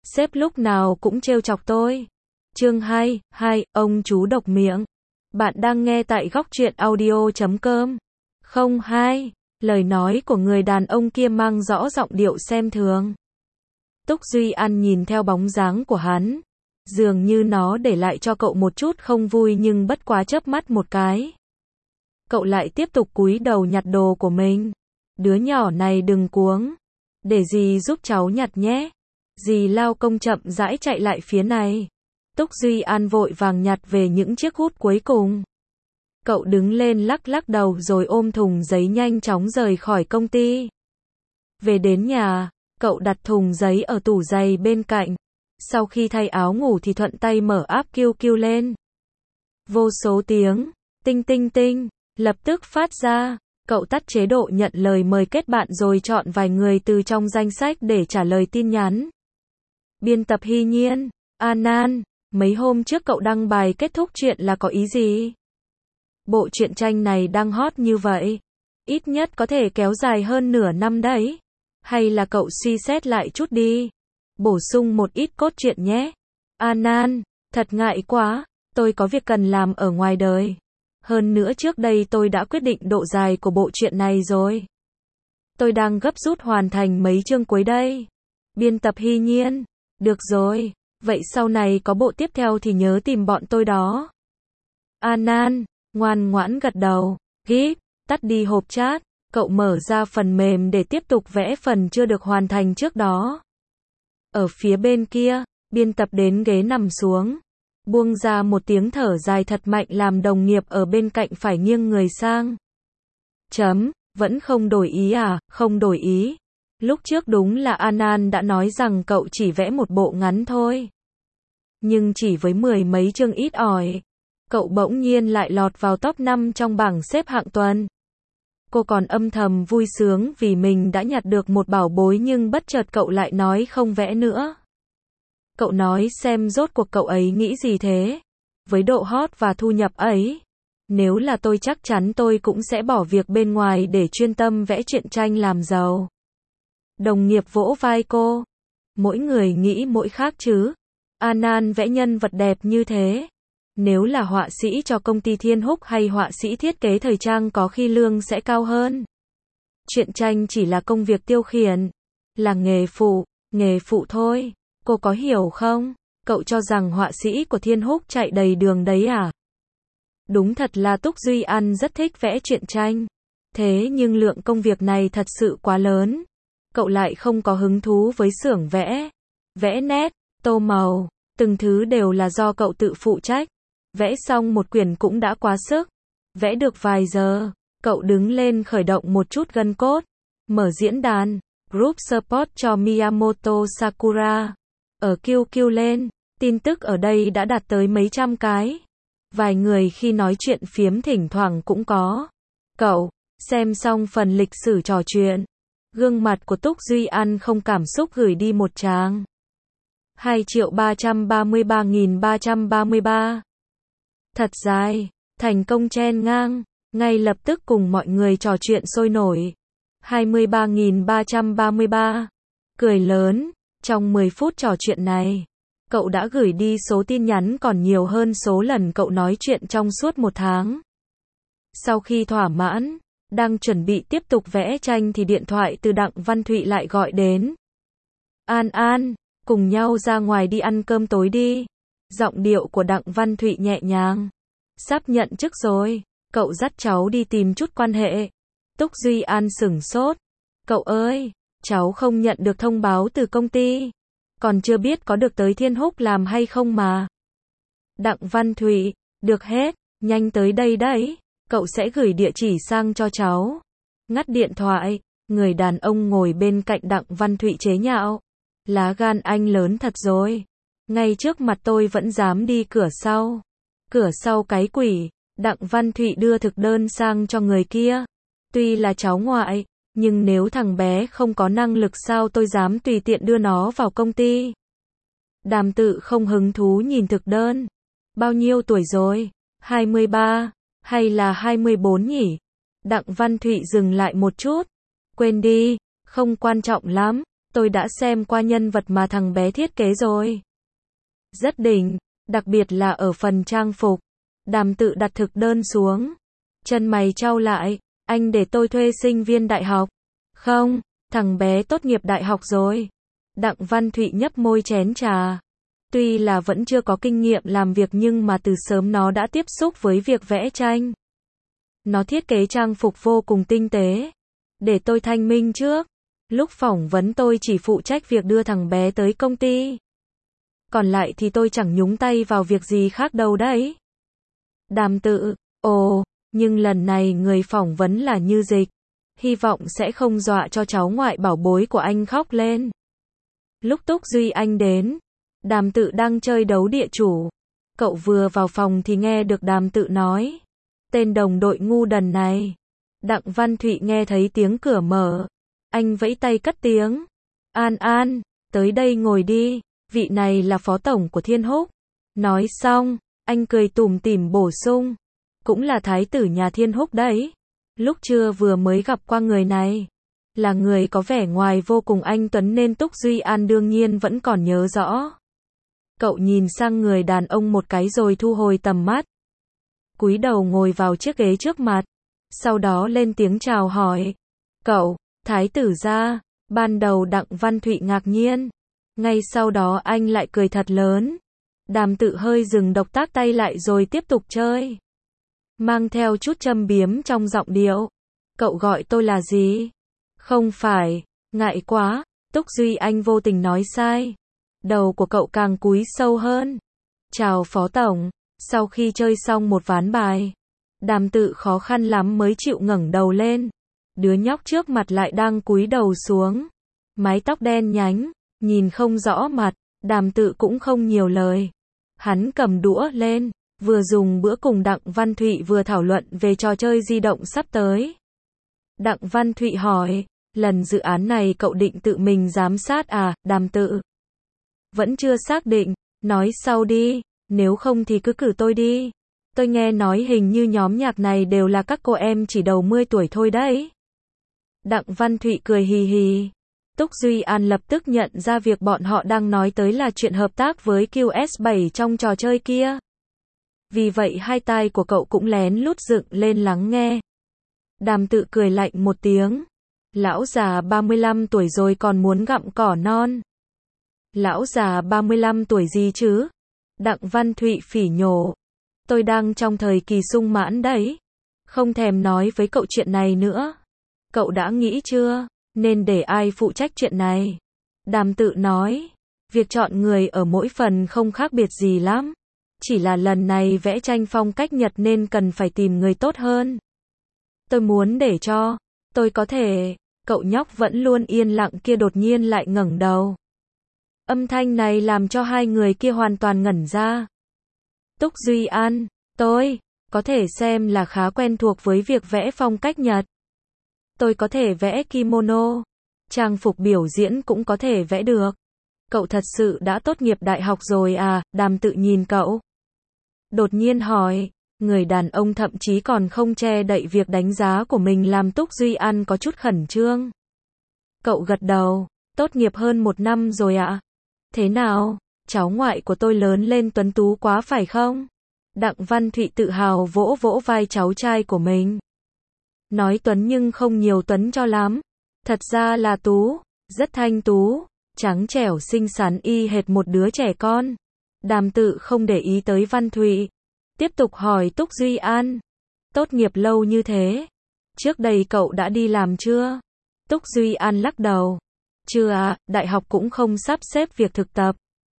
Sếp lúc nào cũng trêu chọc tôi. Chương 2, ông chú độc miệng. Bạn đang nghe tại góc truyện audio.com. 02. Lời nói của người đàn ông kia mang rõ giọng điệu xem thường. Túc Duy An nhìn theo bóng dáng của hắn. Dường như nó để lại cho cậu một chút không vui nhưng bất quá chớp mắt một cái. Cậu lại tiếp tục cúi đầu nhặt đồ của mình. Đứa nhỏ này đừng cuống. Để dì giúp cháu nhặt nhé. Dì lao công chậm rãi chạy lại phía này. Túc Duy An vội vàng nhặt về những chiếc hút cuối cùng. Cậu đứng lên lắc lắc đầu rồi ôm thùng giấy nhanh chóng rời khỏi công ty. Về đến nhà, cậu đặt thùng giấy ở tủ giày bên cạnh. Sau khi thay áo ngủ thì thuận tay mở app QQ lên. Vô số tiếng, tinh tinh tinh, lập tức phát ra. Cậu tắt chế độ nhận lời mời kết bạn rồi chọn vài người từ trong danh sách để trả lời tin nhắn. Biên tập Hy Nhiên, An, mấy hôm trước cậu đăng bài kết thúc chuyện là có ý gì? Bộ truyện tranh này đang hot như vậy, ít nhất có thể kéo dài hơn nửa năm đấy. Hay là cậu suy xét lại chút đi, bổ sung một ít cốt truyện nhé. An, thật ngại quá, tôi có việc cần làm ở ngoài đời. Hơn nữa trước đây tôi đã quyết định độ dài của bộ truyện này rồi. Tôi đang gấp rút hoàn thành mấy chương cuối đây. Biên tập Hy Nhiên, được rồi, vậy sau này có bộ tiếp theo thì nhớ tìm bọn tôi đó. An, ngoan ngoãn gật đầu. Gíp, tắt đi hộp chat, cậu mở ra phần mềm để tiếp tục vẽ phần chưa được hoàn thành trước đó. Ở phía bên kia, biên tập đến ghế nằm xuống. Buông ra một tiếng thở dài thật mạnh làm đồng nghiệp ở bên cạnh phải nghiêng người sang. Vẫn không đổi ý à? Không đổi ý. Lúc trước đúng là An đã nói rằng cậu chỉ vẽ một bộ ngắn thôi. Nhưng chỉ với 10 mấy chương ít ỏi, cậu bỗng nhiên lại lọt vào top 5 trong bảng xếp hạng tuần. Cô còn âm thầm vui sướng vì mình đã nhặt được một bảo bối nhưng bất chợt cậu lại nói không vẽ nữa. Cậu nói xem rốt cuộc cậu ấy nghĩ gì thế? Với độ hot và thu nhập ấy, nếu là tôi chắc chắn tôi cũng sẽ bỏ việc bên ngoài để chuyên tâm vẽ truyện tranh làm giàu. Đồng nghiệp vỗ vai cô. Mỗi người nghĩ mỗi khác chứ. An vẽ nhân vật đẹp như thế. Nếu là họa sĩ cho công ty Thiên Húc hay họa sĩ thiết kế thời trang có khi lương sẽ cao hơn. Truyện tranh chỉ là công việc tiêu khiển, là nghề phụ thôi. Cô có hiểu không? Cậu cho rằng họa sĩ của Thiên Húc chạy đầy đường đấy à? Đúng thật là Túc Duy An rất thích vẽ truyện tranh. Thế nhưng lượng công việc này thật sự quá lớn. Cậu lại không có hứng thú với xưởng vẽ. Vẽ nét, tô màu, từng thứ đều là do cậu tự phụ trách. Vẽ xong một quyển cũng đã quá sức. Vẽ được vài giờ, cậu đứng lên khởi động một chút gân cốt. Mở diễn đàn, group support cho Miyamoto Sakura. Ở QQ lên, tin tức ở đây đã đạt tới mấy trăm cái. Vài người khi nói chuyện phiếm thỉnh thoảng cũng có. Cậu, xem xong phần lịch sử trò chuyện. Gương mặt của Túc Duy An không cảm xúc gửi đi một tràng. 2.333.333. Thật dài, thành công chen ngang, ngay lập tức cùng mọi người trò chuyện sôi nổi. 23.333. Cười lớn, trong 10 phút trò chuyện này, cậu đã gửi đi số tin nhắn còn nhiều hơn số lần cậu nói chuyện trong suốt một tháng. Sau khi thỏa mãn, đang chuẩn bị tiếp tục vẽ tranh thì điện thoại từ Đặng Văn Thụy lại gọi đến. An, cùng nhau ra ngoài đi ăn cơm tối đi. Giọng điệu của Đặng Văn Thụy nhẹ nhàng. Sắp nhận chức rồi, cậu dắt cháu đi tìm chút quan hệ. Túc Duy An sửng sốt. Cậu ơi, cháu không nhận được thông báo từ công ty. Còn chưa biết có được tới Thiên Húc làm hay không mà. Đặng Văn Thụy, được hết, nhanh tới đây đấy. Cậu sẽ gửi địa chỉ sang cho cháu. Ngắt điện thoại, người đàn ông ngồi bên cạnh Đặng Văn Thụy chế nhạo. Lá gan anh lớn thật rồi. Ngay trước mặt tôi vẫn dám đi cửa sau. Cửa sau cái quỷ. Đặng Văn Thụy đưa thực đơn sang cho người kia. Tuy là cháu ngoại, nhưng nếu thằng bé không có năng lực sao tôi dám tùy tiện đưa nó vào công ty. Đàm Tự không hứng thú nhìn thực đơn. Bao nhiêu tuổi rồi? 23, hay là 24 nhỉ? Đặng Văn Thụy dừng lại một chút. Quên đi, không quan trọng lắm. Tôi đã xem qua nhân vật mà thằng bé thiết kế rồi. Rất đỉnh, đặc biệt là ở phần trang phục. Đàm Tự đặt thực đơn xuống. Chân mày chau lại, anh để tôi thuê sinh viên đại học. Không, thằng bé tốt nghiệp đại học rồi. Đặng Văn Thụy nhấp môi chén trà. Tuy là vẫn chưa có kinh nghiệm làm việc nhưng mà từ sớm nó đã tiếp xúc với việc vẽ tranh. Nó thiết kế trang phục vô cùng tinh tế. Để tôi thanh minh trước. Lúc phỏng vấn tôi chỉ phụ trách việc đưa thằng bé tới công ty. Còn lại thì tôi chẳng nhúng tay vào việc gì khác đâu đấy. Đàm Tự, ồ, nhưng lần này người phỏng vấn là Như Dịch. Hy vọng sẽ không dọa cho cháu ngoại bảo bối của anh khóc lên. Lúc Túc Duy Anh đến, Đàm Tự đang chơi đấu địa chủ. Cậu vừa vào phòng thì nghe được Đàm Tự nói. Tên đồng đội ngu đần này. Đặng Văn Thụy nghe thấy tiếng cửa mở. Anh vẫy tay cất tiếng. An An, tới đây ngồi đi, vị này là phó tổng của Thiên Húc. Nói xong, anh cười tủm tỉm bổ sung. Cũng là thái tử nhà Thiên Húc đấy. Lúc trưa vừa mới gặp qua người này. Là người có vẻ ngoài vô cùng anh tuấn nên Túc Duy An đương nhiên vẫn còn nhớ rõ. Cậu nhìn sang người đàn ông một cái rồi thu hồi tầm mắt. Cúi đầu ngồi vào chiếc ghế trước mặt. Sau đó lên tiếng chào hỏi. Cậu, thái tử gia. Ban đầu Đặng Văn Thụy ngạc nhiên. Ngay sau đó anh lại cười thật lớn. Đàm Tự hơi dừng động tác tay lại rồi tiếp tục chơi. Mang theo chút châm biếm trong giọng điệu. Cậu gọi tôi là gì? Không phải, ngại quá. Túc Duy Anh vô tình nói sai. Đầu của cậu càng cúi sâu hơn. Chào phó tổng. Sau khi chơi xong một ván bài, Đàm Tự khó khăn lắm mới chịu ngẩng đầu lên. Đứa nhóc trước mặt lại đang cúi đầu xuống. Mái tóc đen nhánh, nhìn không rõ mặt. Đàm Tự cũng không nhiều lời. Hắn cầm đũa lên, vừa dùng bữa cùng Đặng Văn Thụy vừa thảo luận về trò chơi di động sắp tới. Đặng Văn Thụy hỏi, lần dự án này cậu định tự mình giám sát à? Đàm Tự vẫn chưa xác định, nói sau đi, nếu không thì cứ cử tôi đi. Tôi nghe nói hình như nhóm nhạc này đều là các cô em chỉ đầu 10 tuổi thôi đấy. Đặng Văn Thụy cười hì hì. Túc Duy An lập tức nhận ra việc bọn họ đang nói tới là chuyện hợp tác với QS7 trong trò chơi kia. Vì vậy hai tai của cậu cũng lén lút dựng lên lắng nghe. Đàm Tự cười lạnh một tiếng. Lão già 35 tuổi rồi còn muốn gặm cỏ non. Lão già 35 tuổi gì chứ? Đặng Văn Thụy phỉ nhổ. Tôi đang trong thời kỳ sung mãn đấy. Không thèm nói với cậu chuyện này nữa. Cậu đã nghĩ chưa? Nên để ai phụ trách chuyện này? Đàm Tự nói. Việc chọn người ở mỗi phần không khác biệt gì lắm. Chỉ là lần này vẽ tranh phong cách Nhật nên cần phải tìm người tốt hơn. Tôi muốn để cho. Tôi có thể. Cậu nhóc vẫn luôn yên lặng kia đột nhiên lại ngẩng đầu. Âm thanh này làm cho hai người kia hoàn toàn ngẩn ra. Túc Duy An, tôi có thể xem là khá quen thuộc với việc vẽ phong cách Nhật. Tôi có thể vẽ kimono, trang phục biểu diễn cũng có thể vẽ được. Cậu thật sự đã tốt nghiệp đại học rồi à? Đàm Tự nhìn cậu. Đột nhiên hỏi, người đàn ông thậm chí còn không che đậy việc đánh giá của mình làm Túc Duy An có chút khẩn trương. Cậu gật đầu, tốt nghiệp hơn 1 năm rồi ạ. Thế nào, cháu ngoại của tôi lớn lên tuấn tú quá phải không? Đặng Văn Thụy tự hào vỗ vỗ vai cháu trai của mình. Nói tuấn nhưng không nhiều tuấn cho lắm. Thật ra là tú, rất thanh tú, trắng trẻo xinh xắn y hệt một đứa trẻ con. Đàm Tự không để ý tới Văn Thụy. Tiếp tục hỏi Túc Duy An. Tốt nghiệp lâu như thế. Trước đây cậu đã đi làm chưa? Túc Duy An lắc đầu. Chưa ạ, đại học cũng không sắp xếp việc thực tập.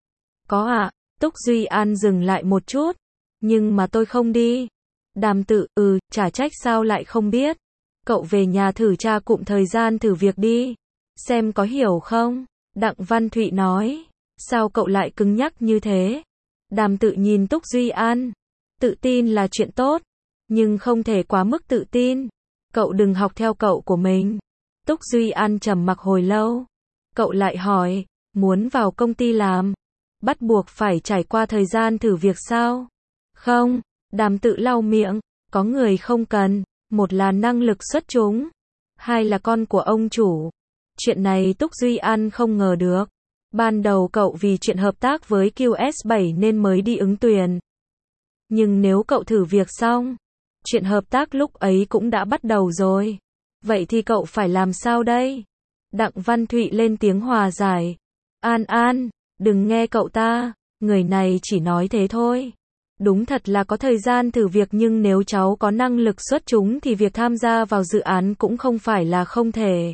Có ạ, Túc Duy An dừng lại một chút. Nhưng mà tôi không đi. Đàm Tự, chả trách sao lại không biết. Cậu về nhà thử tra cụm thời gian thử việc đi. Xem có hiểu không? Đặng Văn Thụy nói. Sao cậu lại cứng nhắc như thế? Đàm Tự nhìn Túc Duy An. Tự tin là chuyện tốt. Nhưng không thể quá mức tự tin. Cậu đừng học theo cậu của mình. Túc Duy An trầm mặc hồi lâu. Cậu lại hỏi, muốn vào công ty làm, bắt buộc phải trải qua thời gian thử việc sao? Không, Đàm Tự lau miệng, có người không cần, một là năng lực xuất chúng, hai là con của ông chủ. Chuyện này Túc Duy An không ngờ được. Ban đầu cậu vì chuyện hợp tác với QS7 nên mới đi ứng tuyển. Nhưng nếu cậu thử việc xong, chuyện hợp tác lúc ấy cũng đã bắt đầu rồi. Vậy thì cậu phải làm sao đây? Đặng Văn Thụy lên tiếng hòa giải. An An, đừng nghe cậu ta, người này chỉ nói thế thôi. Đúng thật là có thời gian thử việc nhưng nếu cháu có năng lực xuất chúng thì việc tham gia vào dự án cũng không phải là không thể.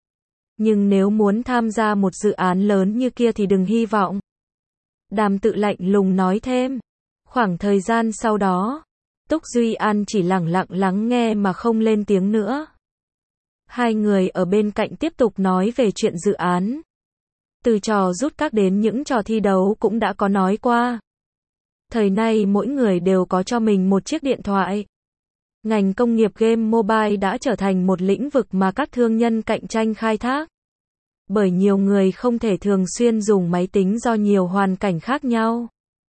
Nhưng nếu muốn tham gia một dự án lớn như kia thì đừng hy vọng. Đàm Tự lạnh lùng nói thêm. Khoảng thời gian sau đó, Túc Duy An chỉ lẳng lặng lắng nghe mà không lên tiếng nữa. Hai người ở bên cạnh tiếp tục nói về chuyện dự án. Từ trò rút các đến những trò thi đấu cũng đã có nói qua. Thời nay mỗi người đều có cho mình một chiếc điện thoại. Ngành công nghiệp game mobile đã trở thành một lĩnh vực mà các thương nhân cạnh tranh khai thác. Bởi nhiều người không thể thường xuyên dùng máy tính do nhiều hoàn cảnh khác nhau.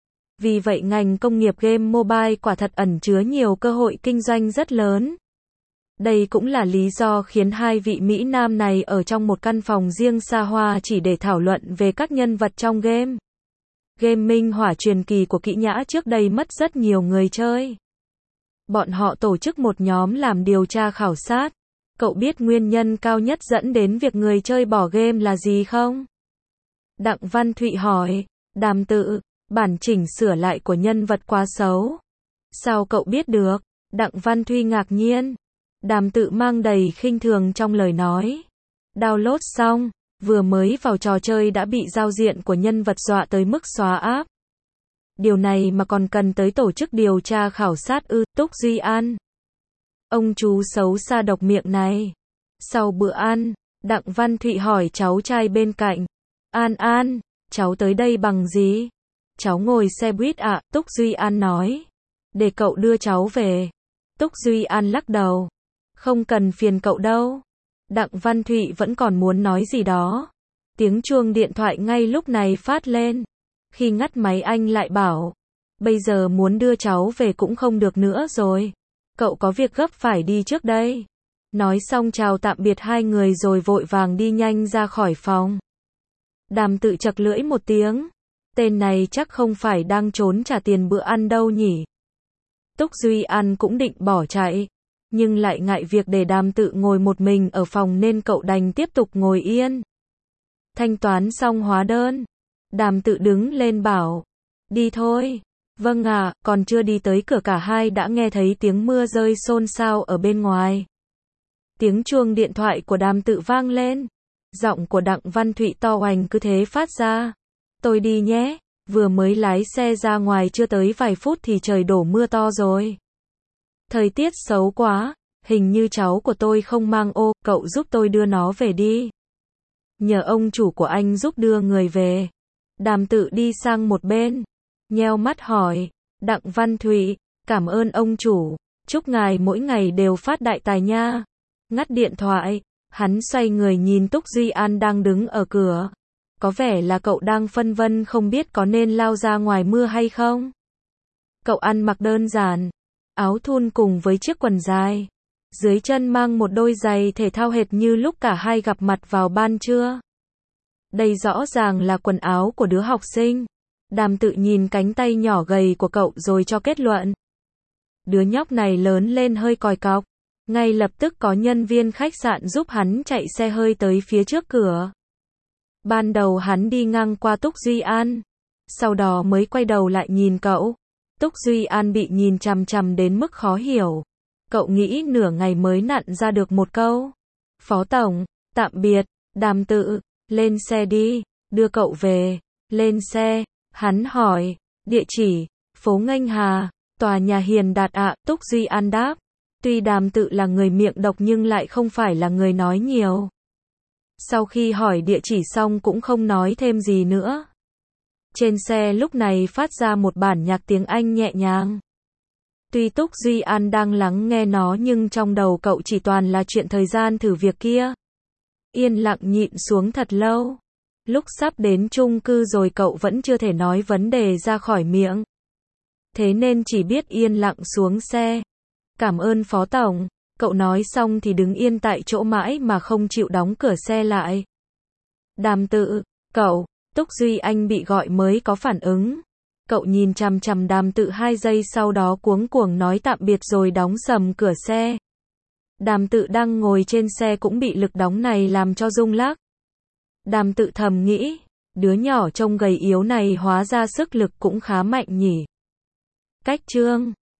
Vì vậy ngành công nghiệp game mobile quả thật ẩn chứa nhiều cơ hội kinh doanh rất lớn. Đây cũng là lý do khiến hai vị Mỹ Nam này ở trong một căn phòng riêng xa hoa chỉ để thảo luận về các nhân vật trong game. Game Minh Hỏa truyền kỳ của Kỷ Nhã trước đây mất rất nhiều người chơi. Bọn họ tổ chức một nhóm làm điều tra khảo sát. Cậu biết nguyên nhân cao nhất dẫn đến việc người chơi bỏ game là gì không? Đặng Văn Thụy hỏi. Đàm Tự, bản chỉnh sửa lại của nhân vật quá xấu. Sao cậu biết được? Đặng Văn Thụy ngạc nhiên. Đàm Tự mang đầy khinh thường trong lời nói. Download xong, vừa mới vào trò chơi đã bị giao diện của nhân vật dọa tới mức xóa app. Điều này mà còn cần tới tổ chức điều tra khảo sát ư? Túc Duy An. Ông chú xấu xa độc miệng này. Sau bữa ăn, Đặng Văn Thụy hỏi cháu trai bên cạnh. An An, cháu tới đây bằng gì? Cháu ngồi xe buýt ạ, Túc Duy An nói. Để cậu đưa cháu về. Túc Duy An lắc đầu. Không cần phiền cậu đâu. Đặng Văn Thụy vẫn còn muốn nói gì đó. Tiếng chuông điện thoại ngay lúc này phát lên. Khi ngắt máy anh lại bảo. Bây giờ muốn đưa cháu về cũng không được nữa rồi. Cậu có việc gấp phải đi trước đây. Nói xong chào tạm biệt hai người rồi vội vàng đi nhanh ra khỏi phòng. Đàm Tự chật lưỡi một tiếng. Tên này chắc không phải đang trốn trả tiền bữa ăn đâu nhỉ. Túc Duy An cũng định bỏ chạy. Nhưng lại ngại việc để Đàm Tự ngồi một mình ở phòng nên cậu đành tiếp tục ngồi yên. Thanh toán xong hóa đơn. Đàm Tự đứng lên bảo. Đi thôi. Vâng ạ, còn chưa đi tới cửa cả hai đã nghe thấy tiếng mưa rơi xôn xao ở bên ngoài. Tiếng chuông điện thoại của Đàm Tự vang lên. Giọng của Đặng Văn Thụy to oành cứ thế phát ra. Tôi đi nhé, vừa mới lái xe ra ngoài chưa tới vài phút thì trời đổ mưa to rồi. Thời tiết xấu quá, hình như cháu của tôi không mang ô, cậu giúp tôi đưa nó về đi. Nhờ ông chủ của anh giúp đưa người về. Đàm Tự đi sang một bên, nheo mắt hỏi. Đặng Văn Thụy, cảm ơn ông chủ, chúc ngài mỗi ngày đều phát đại tài nha. Ngắt điện thoại, hắn xoay người nhìn Túc Duy An đang đứng ở cửa. Có vẻ là cậu đang phân vân không biết có nên lao ra ngoài mưa hay không. Cậu ăn mặc đơn giản, áo thun cùng với chiếc quần dài. Dưới chân mang một đôi giày thể thao hệt như lúc cả hai gặp mặt vào ban trưa. Đây rõ ràng là quần áo của đứa học sinh. Đàm Tự nhìn cánh tay nhỏ gầy của cậu rồi cho kết luận. Đứa nhóc này lớn lên hơi còi cọc. Ngay lập tức có nhân viên khách sạn giúp hắn chạy xe hơi tới phía trước cửa. Ban đầu hắn đi ngang qua Túc Duy An. Sau đó mới quay đầu lại nhìn cậu. Túc Duy An bị nhìn chằm chằm đến mức khó hiểu. Cậu nghĩ nửa ngày mới nặn ra được một câu. Phó tổng, tạm biệt. Đàm Tự, lên xe đi, đưa cậu về. Lên xe, hắn hỏi. Địa chỉ, phố Nghênh Hà, tòa nhà Hiền Đạt ạ. Túc Duy An đáp. Tuy Đàm Tự là người miệng độc nhưng lại không phải là người nói nhiều. Sau khi hỏi địa chỉ xong cũng không nói thêm gì nữa. Trên xe lúc này phát ra một bản nhạc tiếng Anh nhẹ nhàng. Tuy Túc Duy An đang lắng nghe nó nhưng trong đầu cậu chỉ toàn là chuyện thời gian thử việc kia. Yên lặng nhịn xuống thật lâu. Lúc sắp đến chung cư rồi cậu vẫn chưa thể nói vấn đề ra khỏi miệng. Thế nên chỉ biết yên lặng xuống xe. Cảm ơn Phó tổng. Cậu nói xong thì đứng yên tại chỗ mãi mà không chịu đóng cửa xe lại. Đàm Tự, cậu, Túc Duy Anh bị gọi mới có phản ứng. Cậu nhìn chằm chằm Đàm Tự 2 giây sau đó cuống cuồng nói tạm biệt rồi đóng sầm cửa xe. Đàm Tự đang ngồi trên xe cũng bị lực đóng này làm cho rung lắc. Đàm Tự thầm nghĩ, đứa nhỏ trông gầy yếu này hóa ra sức lực cũng khá mạnh nhỉ. Cách chương